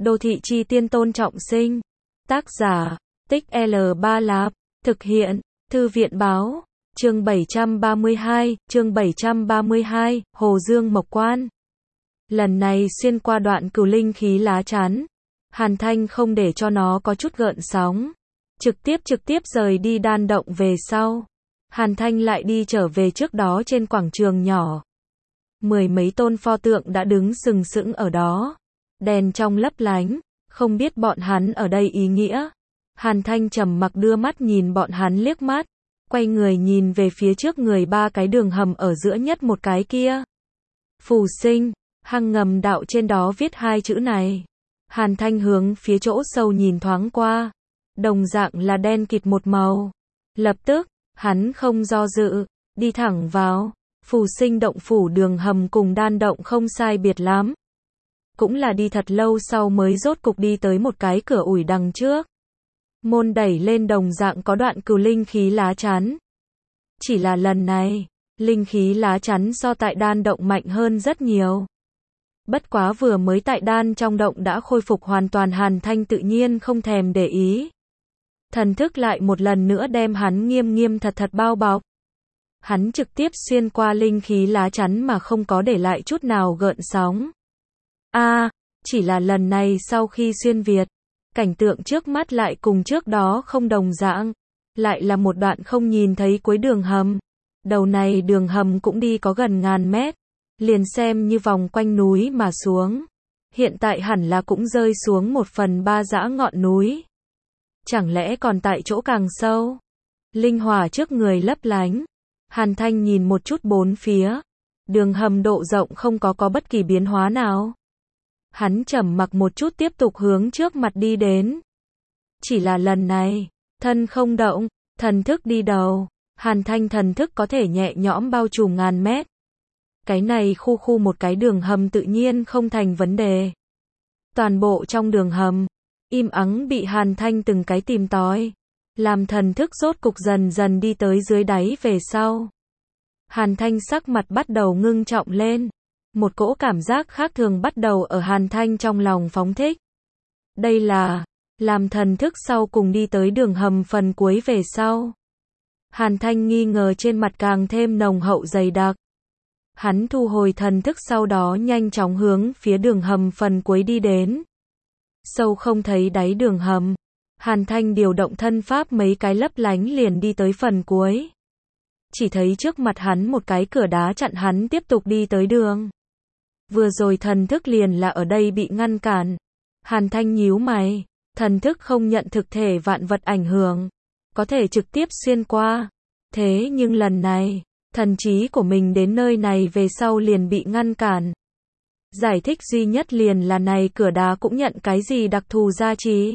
Đô thị chi tiên Tôn Trọng Sinh. Tác giả, Tích L3 Lạp. Thực hiện, Thư viện Báo. Chương 732, Hồ Dương Mộc Quan. Lần này xuyên qua đoạn cửu linh khí lá chắn. Hàn Thanh không để cho nó có chút gợn sóng. Trực tiếp rời đi đan động về sau. Hàn Thanh lại đi trở về trước đó trên quảng trường nhỏ. Mười mấy tôn pho tượng đã đứng sừng sững ở đó. Đèn trong lấp lánh, không biết bọn hắn ở đây ý nghĩa. Hàn Thanh trầm mặc đưa mắt nhìn bọn hắn liếc mắt, quay người nhìn về phía trước người ba cái đường hầm ở giữa nhất một cái kia. Phù sinh, hang ngầm đạo trên đó viết hai chữ này. Hàn Thanh hướng phía chỗ sâu nhìn thoáng qua, đồng dạng là đen kịt một màu. Lập tức, hắn không do dự, đi thẳng vào. Phù sinh động phủ đường hầm cùng đan động không sai biệt lắm. Cũng là đi thật lâu sau mới rốt cục đi tới một cái cửa ủi đằng trước. Môn đẩy lên đồng dạng có đoạn cửu linh khí lá chắn. Chỉ là lần này, linh khí lá chắn so tại đan động mạnh hơn rất nhiều. Bất quá vừa mới tại đan trong động đã khôi phục hoàn toàn, Hàn Thanh tự nhiên không thèm để ý. Thần thức lại một lần nữa đem hắn nghiêm thật bao bọc. Hắn trực tiếp xuyên qua linh khí lá chắn mà không có để lại chút nào gợn sóng. Chỉ là lần này sau khi xuyên việt, cảnh tượng trước mắt lại cùng trước đó không đồng dạng. Lại là một đoạn không nhìn thấy cuối đường hầm. Đầu này đường hầm cũng đi có gần 1000 mét. Liền xem như vòng quanh núi mà xuống. Hiện tại hẳn là cũng rơi xuống 1/3 dã ngọn núi. Chẳng lẽ còn tại chỗ càng sâu? Linh hỏa trước người lấp lánh. Hàn Thanh nhìn một chút bốn phía. Đường hầm độ rộng không có bất kỳ biến hóa nào. Hắn trầm mặc một chút tiếp tục hướng trước mặt đi đến. Chỉ là lần này, thân không động, thần thức đi đầu. Hàn Thanh thần thức có thể nhẹ nhõm bao trùm 1000 mét. Cái này khu một cái đường hầm tự nhiên không thành vấn đề. Toàn bộ trong đường hầm, im ắng bị Hàn Thanh từng cái tìm tòi. Làm thần thức rốt cục dần đi tới dưới đáy về sau. Hàn Thanh sắc mặt bắt đầu ngưng trọng lên. Một cỗ cảm giác khác thường bắt đầu ở Hàn Thanh trong lòng phóng thích. Đây là, làm thần thức sau cùng đi tới đường hầm phần cuối về sau. Hàn Thanh nghi ngờ trên mặt càng thêm nồng hậu dày đặc. Hắn thu hồi thần thức sau đó nhanh chóng hướng phía đường hầm phần cuối đi đến. Sâu không thấy đáy đường hầm. Hàn Thanh điều động thân pháp mấy cái lấp lánh liền đi tới phần cuối. Chỉ thấy trước mặt hắn một cái cửa đá chặn hắn tiếp tục đi tới đường. Vừa rồi thần thức liền là ở đây bị ngăn cản. Hàn Thanh nhíu mày, thần thức không nhận thực thể vạn vật ảnh hưởng, có thể trực tiếp xuyên qua. Thế nhưng lần này, thần trí của mình đến nơi này về sau liền bị ngăn cản. Giải thích duy nhất liền là này cửa đá cũng nhận cái gì đặc thù gia trì.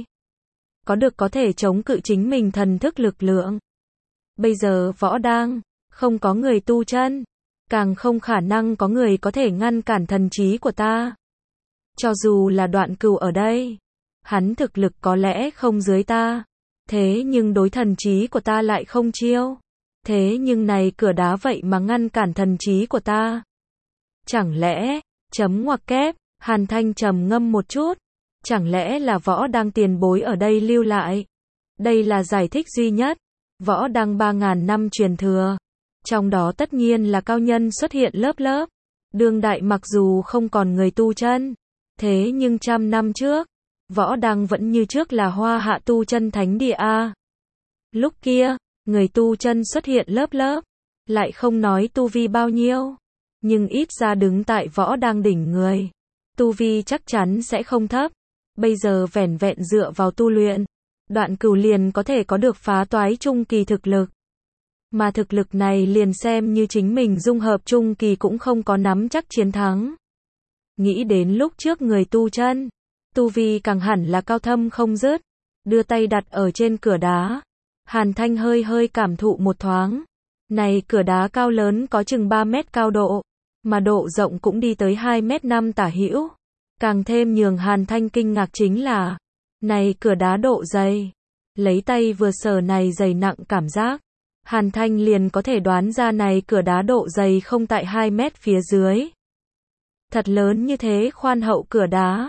Có thể chống cự chính mình thần thức lực lượng. Bây giờ võ đang, không có người tu chân. Càng không khả năng có người có thể ngăn cản thần trí của ta. Cho dù là Đoạn Cửu ở đây, hắn thực lực có lẽ không dưới ta. Thế nhưng đối thần trí của ta lại không chiêu. Thế nhưng này cửa đá vậy mà ngăn cản thần trí của ta. Chẳng lẽ, chấm ngoặc kép, Hàn Thanh trầm ngâm một chút. Chẳng lẽ là võ đang tiền bối ở đây lưu lại? Đây là giải thích duy nhất. Võ đang 3000 năm truyền thừa. Trong đó tất nhiên là cao nhân xuất hiện lớp. Đương đại mặc dù không còn người tu chân. Thế nhưng 100 năm trước, võ đang vẫn như trước là Hoa Hạ tu chân thánh địa A. Lúc kia, người tu chân xuất hiện lớp. Lại không nói tu vi bao nhiêu. Nhưng ít ra đứng tại võ đang đỉnh người. Tu vi chắc chắn sẽ không thấp. Bây giờ vẻn vẹn dựa vào tu luyện. Đoạn Cửu liền có thể có được phá toái trung kỳ thực lực. Mà thực lực này liền xem như chính mình dung hợp trung kỳ cũng không có nắm chắc chiến thắng. Nghĩ đến lúc trước người tu chân, tu vi càng hẳn là cao thâm không dứt. Đưa tay đặt ở trên cửa đá. Hàn Thanh hơi cảm thụ một thoáng. Này cửa đá cao lớn có chừng 3 mét cao độ. Mà độ rộng cũng đi tới 2m5 tả hữu. Càng thêm nhường Hàn Thanh kinh ngạc chính là, này cửa đá độ dày. Lấy tay vừa sờ này dày nặng cảm giác. Hàn Thanh liền có thể đoán ra này cửa đá độ dày không tại 2 mét phía dưới. Thật lớn như thế khoan hậu cửa đá.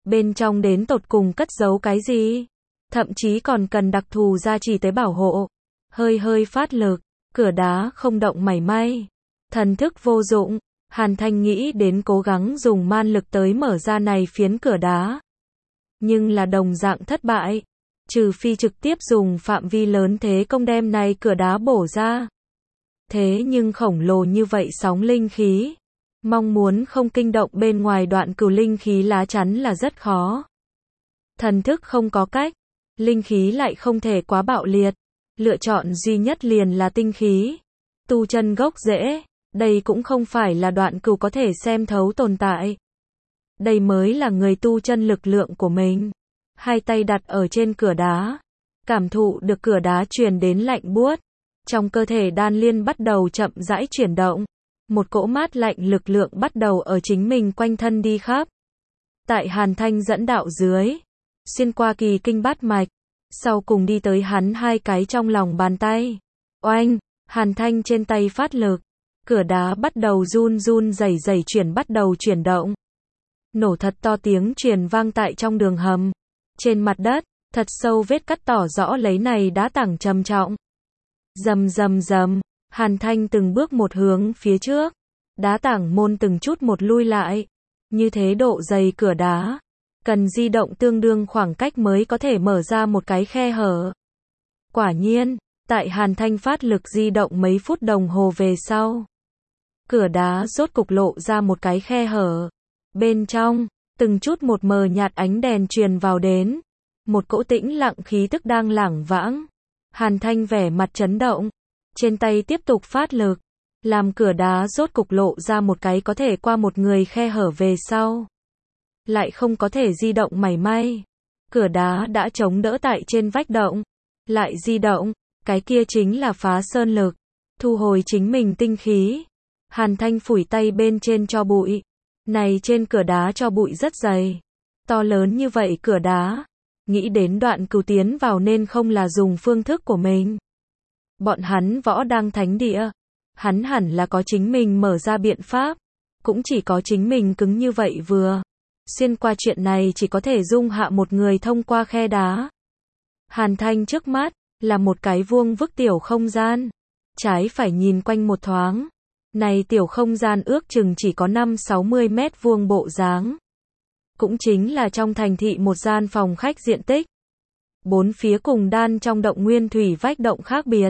Bên trong đến tột cùng cất giấu cái gì? Thậm chí còn cần đặc thù gia trì tới bảo hộ. Hơi hơi phát lực, cửa đá không động mảy may. Thần thức vô dụng, Hàn Thanh nghĩ đến cố gắng dùng man lực tới mở ra này phiến cửa đá. Nhưng là đồng dạng thất bại. Trừ phi trực tiếp dùng phạm vi lớn thế công đem này cửa đá bổ ra. Thế nhưng khổng lồ như vậy sóng linh khí. Mong muốn không kinh động bên ngoài đoạn cửu linh khí lá chắn là rất khó. Thần thức không có cách. Linh khí lại không thể quá bạo liệt. Lựa chọn duy nhất liền là tinh khí. Tu chân gốc rễ. Đây cũng không phải là đoạn cửu có thể xem thấu tồn tại. Đây mới là người tu chân lực lượng của mình. Hai tay đặt ở trên cửa đá. Cảm thụ được cửa đá truyền đến lạnh buốt. Trong cơ thể đan liên bắt đầu chậm rãi chuyển động. Một cỗ mát lạnh lực lượng bắt đầu ở chính mình quanh thân đi khắp. Tại Hàn Thanh dẫn đạo dưới. Xuyên qua kỳ kinh bát mạch. Sau cùng đi tới hắn hai cái trong lòng bàn tay. Oanh, Hàn Thanh trên tay phát lực. Cửa đá bắt đầu run run rẩy rẩy bắt đầu chuyển động. Nổ thật to tiếng truyền vang tại trong đường hầm. Trên mặt đất, thật sâu vết cắt tỏ rõ lấy này đá tảng trầm trọng. Rầm rầm rầm, Hàn Thanh từng bước một hướng phía trước. Đá tảng môn từng chút một lui lại. Như thế độ dày cửa đá. Cần di động tương đương khoảng cách mới có thể mở ra một cái khe hở. Quả nhiên, tại Hàn Thanh phát lực di động mấy phút đồng hồ về sau. Cửa đá rốt cục lộ ra một cái khe hở. Bên trong, từng chút một mờ nhạt ánh đèn truyền vào đến. Một cỗ tĩnh lặng khí tức đang lảng vãng. Hàn Thanh vẻ mặt chấn động. Trên tay tiếp tục phát lực. Làm cửa đá rốt cục lộ ra một cái có thể qua một người khe hở về sau. Lại không có thể di động mảy may. Cửa đá đã chống đỡ tại trên vách động. Lại di động. Cái kia chính là phá sơn lực. Thu hồi chính mình tinh khí. Hàn Thanh phủi tay bên trên cho bụi. Này trên cửa đá cho bụi rất dày. To lớn như vậy cửa đá. Nghĩ đến đoạn cửu tiến vào nên không là dùng phương thức của mình. Bọn hắn võ đang thánh địa. Hắn hẳn là có chính mình mở ra biện pháp. Cũng chỉ có chính mình cứng như vậy vừa. Xuyên qua chuyện này chỉ có thể dung hạ một người thông qua khe đá. Hàn Thanh trước mắt là một cái vuông vức tiểu không gian. Trái phải nhìn quanh một thoáng. Này tiểu không gian ước chừng chỉ có 5-60 mét vuông bộ dáng. Cũng chính là trong thành thị một gian phòng khách diện tích. Bốn phía cùng đan trong động nguyên thủy vách động khác biệt.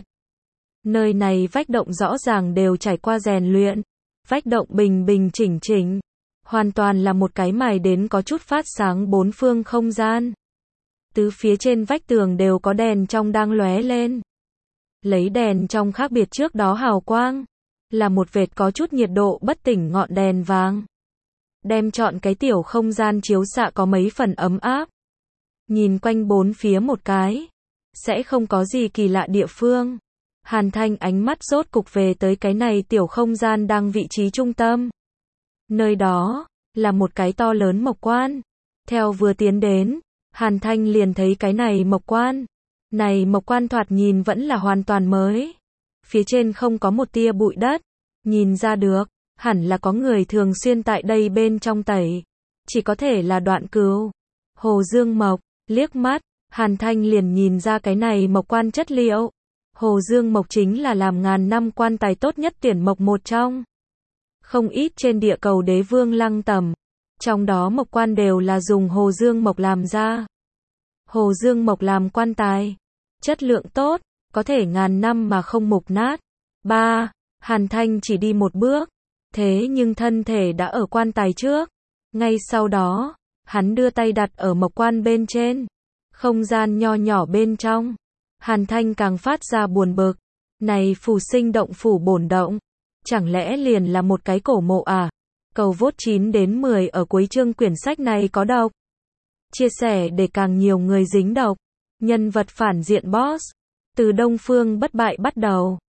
Nơi này vách động rõ ràng đều trải qua rèn luyện. Vách động bình bình chỉnh chỉnh. Hoàn toàn là một cái mài đến có chút phát sáng bốn phương không gian. Tứ phía trên vách tường đều có đèn trong đang lóe lên. Lấy đèn trong khác biệt trước đó hào quang. Là một vệt có chút nhiệt độ bất tỉnh ngọn đèn vàng. Đem chọn cái tiểu không gian chiếu xạ có mấy phần ấm áp. Nhìn quanh bốn phía một cái. Sẽ không có gì kỳ lạ địa phương. Hàn Thanh ánh mắt rốt cục về tới cái này tiểu không gian đang vị trí trung tâm. Nơi đó, là một cái to lớn mộc quan. Theo vừa tiến đến, Hàn Thanh liền thấy cái này mộc quan. Này mộc quan thoạt nhìn vẫn là hoàn toàn mới. Phía trên không có một tia bụi đất. Nhìn ra được, hẳn là có người thường xuyên tại đây bên trong tẩy. Chỉ có thể là Đoạn Cửu. Hồ Dương Mộc, liếc mắt, Hàn Thanh liền nhìn ra cái này mộc quan chất liệu. Hồ Dương Mộc chính là làm ngàn năm quan tài tốt nhất tuyển mộc một trong. Không ít trên địa cầu đế vương lăng tẩm. Trong đó mộc quan đều là dùng Hồ Dương Mộc làm ra. Hồ Dương Mộc làm quan tài. Chất lượng tốt, có thể ngàn năm mà không mục nát. 3. Hàn Thanh chỉ đi một bước. Thế nhưng thân thể đã ở quan tài trước. Ngay sau đó, hắn đưa tay đặt ở mộc quan bên trên. Không gian nho nhỏ bên trong. Hàn Thanh càng phát ra buồn bực. Này phù sinh động phủ bổn động. Chẳng lẽ liền là một cái cổ mộ à? Cầu vote 9 đến 10 ở cuối chương quyển sách này có độc. Chia sẻ để càng nhiều người dính độc. Nhân vật phản diện boss. Từ Đông Phương bất bại bắt đầu.